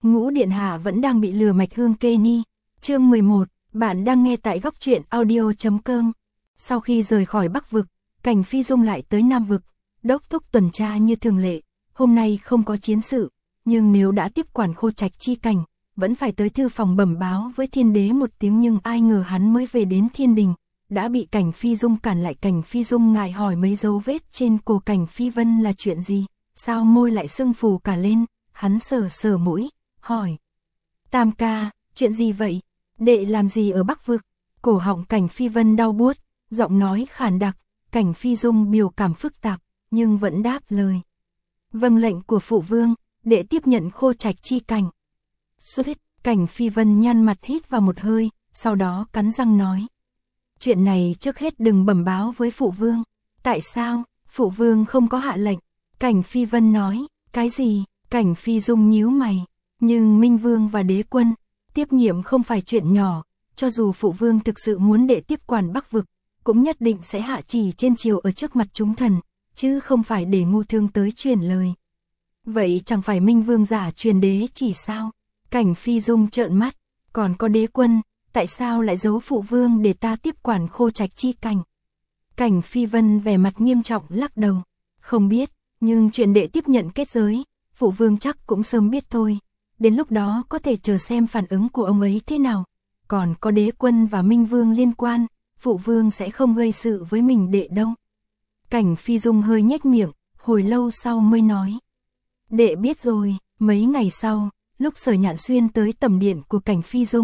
Ngũ điện hạ vẫn đang bị lừa mạch hương kê ni. Chương 11, bạn đang nghe tại góc truyện audio.com. Sau khi rời khỏi Bắc vực, Cảnh Phi Dung lại tới Nam vực, đốc thúc tuần tra như thường lệ. Hôm nay không có chiến sự, nhưng nếu đã tiếp quản Khô Trạch chi cảnh, vẫn phải tới thư phòng bẩm báo với Thiên Đế một tiếng, nhưng ai ngờ hắn mới về đến Thiên Đình, đã bị Cảnh Phi Dung cản lại. Cảnh Phi Dung ngại hỏi mấy dấu vết trên cổ Cảnh Phi Vân là chuyện gì, sao môi lại sưng phù cả lên. Hắn sờ sờ mũi, hỏi: Tam ca, chuyện gì vậy? Đệ làm gì ở Bắc vực? Cổ họng Cảnh Phi Vân đau buốt, giọng nói khàn đặc. Cảnh Phi Dung biểu cảm phức tạp, nhưng vẫn đáp lời: Vâng lệnh của phụ vương, đệ tiếp nhận Khô Trạch chi cảnh. Xuất hít. Cảnh Phi Vân nhăn mặt hít vào một hơi, sau đó cắn răng nói: Chuyện này trước hết đừng bẩm báo với phụ vương. Tại sao? Phụ vương không có hạ lệnh. Cảnh Phi Vân nói: Cái gì? Cảnh Phi Dung nhíu mày. Nhưng Minh Vương và đế quân tiếp nhiệm không phải chuyện nhỏ, cho dù phụ vương thực sự muốn đệ tiếp quản Bắc vực, cũng nhất định sẽ hạ chỉ trên triều ở trước mặt chúng thần, chứ không phải để ngu thương tới truyền lời. Vậy chẳng phải Minh Vương giả truyền đế chỉ sao? Cảnh Phi Dung trợn mắt. Còn có đế quân, tại sao lại giấu phụ vương để ta tiếp quản Khô Trạch chi cảnh? Cảnh Phi Vân vẻ mặt nghiêm trọng lắc đầu. Không biết, nhưng chuyện đệ tiếp nhận kết giới, phụ vương chắc cũng sớm biết thôi. Đến lúc đó có thể chờ xem phản ứng của ông ấy thế nào. Còn có đế quân và Minh Vương liên quan, phụ vương sẽ không gây sự với mình đệ đâu. Cảnh Phi Dung hơi nhếch miệng, hồi lâu sau mới nói: Đệ biết rồi. Mấy ngày sau, lúc Sở Nhạn Xuyên tới tẩm điện của Cảnh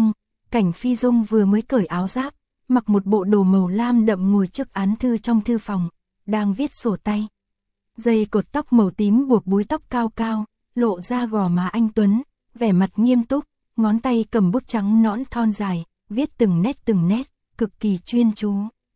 Phi Dung vừa mới cởi áo giáp, mặc một bộ đồ màu lam đậm, ngồi trước án thư trong thư phòng, đang viết sổ tay. Dây cột tóc màu tím buộc búi tóc cao cao, lộ ra gò má anh tuấn, vẻ mặt nghiêm túc, ngón tay cầm bút trắng nõn thon dài, viết từng nét, cực kỳ chuyên chú.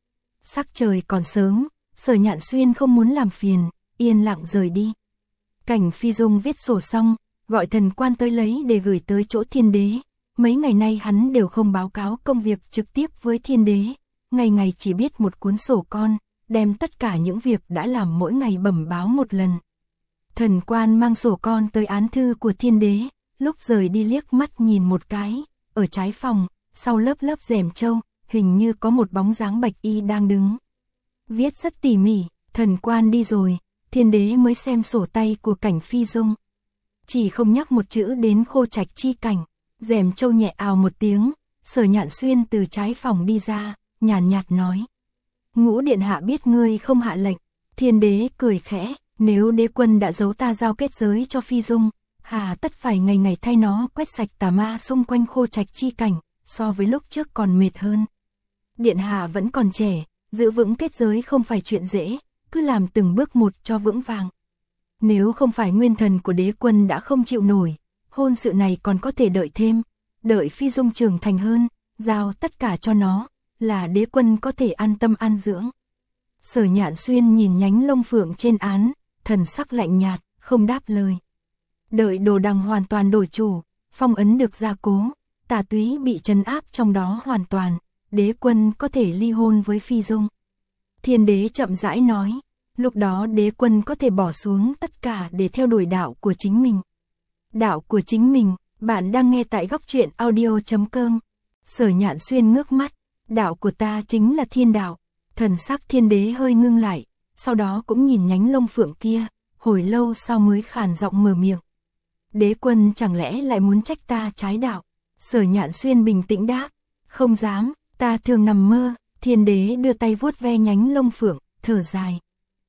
Sắc trời còn sớm, Sở Nhạn Xuyên không muốn làm phiền, yên lặng rời đi. Cảnh Phi Dung viết sổ xong, gọi thần quan tới lấy để gửi tới chỗ Thiên Đế. Mấy ngày nay hắn đều không báo cáo công việc trực tiếp với Thiên Đế, ngày ngày chỉ biết một cuốn sổ con, đem tất cả những việc đã làm mỗi ngày bẩm báo một lần. Thần quan mang sổ con tới án thư của Thiên Đế, lúc rời đi liếc mắt nhìn một cái, ở trái phòng, sau lớp rèm trâu, hình như có một bóng dáng bạch y đang đứng. Viết rất tỉ mỉ. Thần quan đi rồi, Thiên Đế mới xem sổ tay của Cảnh Phi Dung. Chỉ không nhắc một chữ đến Khô Trạch chi cảnh. Rèm trâu nhẹ ào một tiếng, Sở Nhạn Xuyên từ trái phòng đi ra, nhàn nhạt nói: Ngũ điện hạ biết ngươi không hạ lệnh. Thiên Đế cười khẽ: Nếu đế quân đã giấu ta giao kết giới cho Phi Dung, hà tất phải ngày ngày thay nó quét sạch tà ma xung quanh Khô Trạch chi cảnh, so với lúc trước còn mệt hơn. Điện hạ vẫn còn trẻ, giữ vững kết giới không phải chuyện dễ, cứ làm từng bước một cho vững vàng. Nếu không phải nguyên thần của đế quân đã không chịu nổi, hôn sự này còn có thể đợi thêm, đợi Phi Dung trưởng thành hơn, giao tất cả cho nó, là đế quân có thể an tâm an dưỡng. Sở Nhạn Xuyên nhìn nhánh lông phượng trên án, thần sắc lạnh nhạt, không đáp lời. Đợi đồ đằng hoàn toàn đổi chủ, phong ấn được gia cố, tà túy bị trấn áp trong đó hoàn toàn, đế quân có thể ly hôn với Phi Dung. Thiên Đế chậm rãi nói: Lúc đó đế quân có thể bỏ xuống tất cả để theo đuổi đạo của chính mình. Đạo của chính mình, bạn đang nghe tại góc truyện audio.com. Sở Nhạn Xuyên ngước mắt: Đạo của ta chính là thiên đạo. Thần sắc Thiên Đế hơi ngưng lại, sau đó cũng nhìn nhánh lông phượng kia, hồi lâu sau mới khàn giọng mở miệng: Đế quân chẳng lẽ lại muốn trách ta trái đạo? Sở Nhạn Xuyên bình tĩnh đáp: Không dám, ta thường nằm mơ. Thiên Đế đưa tay vuốt ve nhánh lông phượng, thở dài.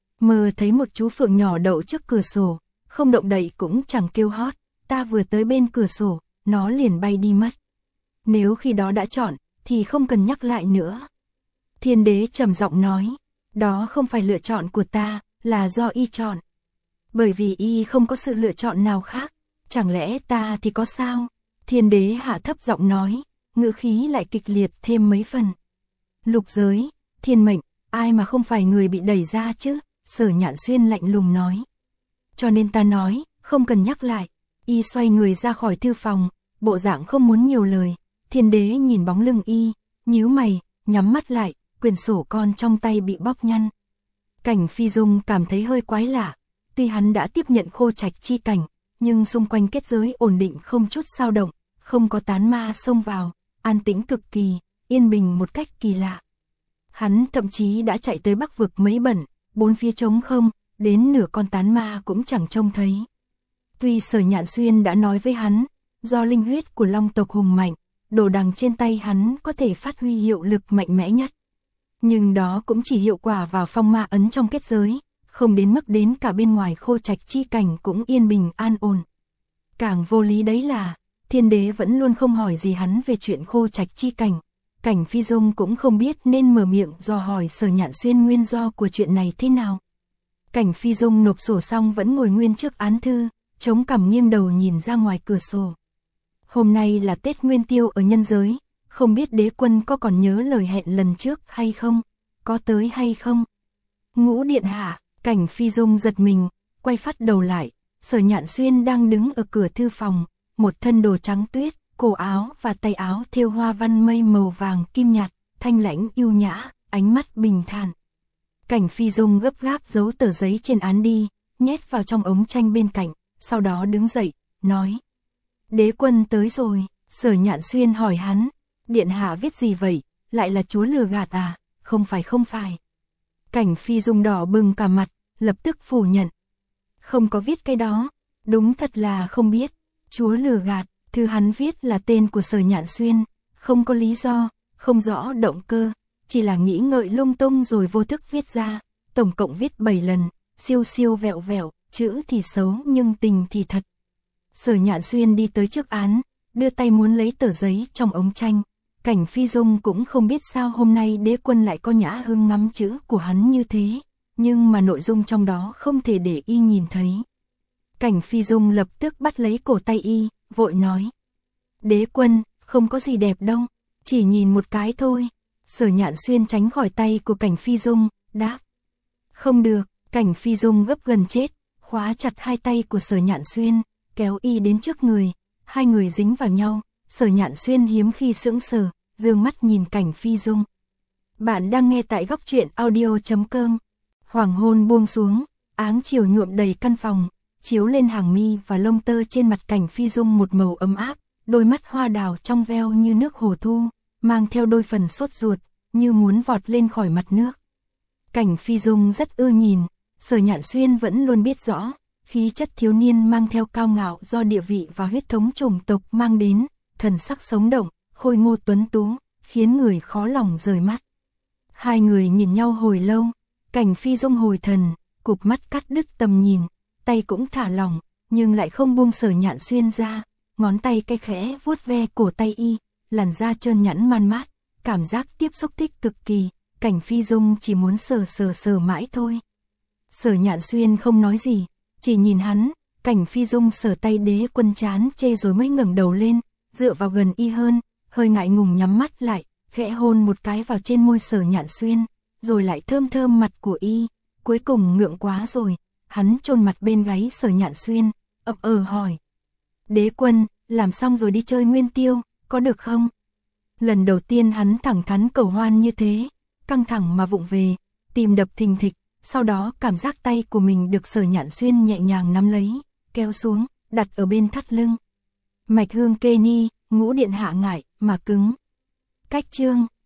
Mơ thấy một chú phượng nhỏ đậu trước cửa sổ, không động đậy cũng chẳng kêu hót, ta vừa tới bên cửa sổ, nó liền bay đi mất. Nếu khi đó đã chọn, thì không cần nhắc lại nữa. Thiên Đế trầm giọng nói: Đó không phải lựa chọn của ta, là do y chọn. Bởi vì y không có sự lựa chọn nào khác, chẳng lẽ ta thì có sao? Thiên Đế hạ thấp giọng nói, ngữ khí lại kịch liệt thêm mấy phần. Lục giới, thiên mệnh, ai mà không phải người bị đẩy ra chứ? Sở Nhạn Xuyên lạnh lùng nói. Cho nên ta nói, không cần nhắc lại. Y xoay người ra khỏi thư phòng, bộ dạng không muốn nhiều lời. Thiên Đế nhìn bóng lưng y, nhíu mày, nhắm mắt lại, quyển sổ con trong tay bị bóp nhăn. Cảnh Phi Dung cảm thấy hơi quái lạ. Tuy hắn đã tiếp nhận Khô Trạch chi cảnh, nhưng xung quanh kết giới ổn định không chút dao động, không có tán ma xông vào, an tĩnh cực kỳ, yên bình một cách kỳ lạ. Hắn thậm chí đã chạy tới Bắc vực mấy bận, bốn phía trống không, đến nửa con tán ma cũng chẳng trông thấy. Tuy Sở Nhạn Xuyên đã nói với hắn, do linh huyết của Long tộc hùng mạnh, đồ đằng trên tay hắn có thể phát huy hiệu lực mạnh mẽ nhất. Nhưng đó cũng chỉ hiệu quả vào phong ma ấn trong kết giới, không đến mức đến cả bên ngoài Khô Trạch chi cảnh cũng yên bình an ổn. Càng vô lý đấy là, Thiên Đế vẫn luôn không hỏi gì hắn về chuyện Khô Trạch chi cảnh. Cảnh Phi Dung cũng không biết nên mở miệng dò hỏi Sở Nhạn Xuyên nguyên do của chuyện này thế nào. Cảnh Phi Dung nộp sổ xong vẫn ngồi nguyên trước án thư, chống cằm nghiêng đầu nhìn ra ngoài cửa sổ. Hôm nay là Tết Nguyên Tiêu ở nhân giới, không biết đế quân có còn nhớ lời hẹn lần trước hay không, có tới hay không. Ngũ điện hạ, Cảnh Phi Dung giật mình, quay phát đầu lại, Sở Nhạn Xuyên đang đứng ở cửa thư phòng, một thân đồ trắng tuyết, cổ áo và tay áo thêu hoa văn mây màu vàng kim nhạt, thanh lãnh yêu nhã, ánh mắt bình thản. Cảnh Phi Dung gấp gáp giấu tờ giấy trên án đi, nhét vào trong ống tranh bên cạnh, sau đó đứng dậy, nói: "Đế quân tới rồi." Sở Nhạn Xuyên hỏi hắn: "Điện hạ viết gì vậy, lại là chúa lừa gạt à?" Không phải. Cảnh Phi Dung đỏ bừng cả mặt, lập tức phủ nhận: "Không có viết cái đó, đúng thật là không biết, chúa lừa gạt." Thư hắn viết là tên của Sở Nhạn Xuyên, không có lý do, không rõ động cơ, chỉ là nghĩ ngợi lung tung rồi vô thức viết ra, tổng cộng viết 7 lần, siêu siêu vẹo vẹo, chữ thì xấu nhưng tình thì thật. Sở Nhạn Xuyên đi tới trước án, đưa tay muốn lấy tờ giấy trong ống tranh. Cảnh Phi Dung cũng không biết sao hôm nay đế quân lại có nhã hứng ngắm chữ của hắn như thế, nhưng mà nội dung trong đó không thể để y nhìn thấy. Cảnh Phi Dung lập tức bắt lấy cổ tay y, vội nói: "Đế quân, không có gì đẹp đâu, chỉ nhìn một cái thôi." Sở Nhạn Xuyên tránh khỏi tay của Cảnh Phi Dung, đáp: "Không được." Cảnh Phi Dung gấp gần chết, khóa chặt hai tay của Sở Nhạn Xuyên, kéo y đến trước người, hai người dính vào nhau. Sở Nhạn Xuyên hiếm khi sững sờ, dương mắt nhìn Cảnh Phi Dung. Bạn đang nghe tại góc truyện audio.com. Hoàng hôn buông xuống, áng chiều nhuộm đầy căn phòng, chiếu lên hàng mi và lông tơ trên mặt Cảnh Phi Dung một màu ấm áp, đôi mắt hoa đào trong veo như nước hồ thu, mang theo đôi phần sốt ruột, như muốn vọt lên khỏi mặt nước. Cảnh Phi Dung rất ưa nhìn, Sở Nhạn Xuyên vẫn luôn biết rõ, khí chất thiếu niên mang theo cao ngạo do địa vị và huyết thống chủng tộc mang đến, thần sắc sống động, khôi ngô tuấn tú, khiến người khó lòng rời mắt. Hai người nhìn nhau hồi lâu, Cảnh Phi Dung hồi thần, cụp mắt cắt đứt tầm nhìn, tay cũng thả lỏng, nhưng lại không buông Sở Nhạn Xuyên ra, ngón tay cái khẽ vuốt ve cổ tay y, làn da trơn nhẵn man mát, cảm giác tiếp xúc thích cực kỳ, Cảnh Phi Dung chỉ muốn sờ mãi thôi. Sở Nhạn Xuyên không nói gì, chỉ nhìn hắn. Cảnh Phi Dung sờ tay đế quân chán chê rồi mới ngẩng đầu lên, dựa vào gần y hơn, hơi ngại ngùng nhắm mắt lại, khẽ hôn một cái vào trên môi Sở Nhạn Xuyên, rồi lại thơm thơm mặt của y. Cuối cùng ngượng quá rồi, hắn chôn mặt bên gáy Sở Nhạn Xuyên, ậm hỏi: "Đế quân, làm xong rồi đi chơi Nguyên Tiêu, có được không?" Lần đầu tiên hắn thẳng thắn cầu hoan như thế, căng thẳng mà vụng về, tim đập thình thịch, sau đó cảm giác tay của mình được Sở Nhạn Xuyên nhẹ nhàng nắm lấy, kéo xuống, đặt ở bên thắt lưng. Mạch Hương Kê Ni, Ngũ điện hạ ngại mà cứng. Cách chương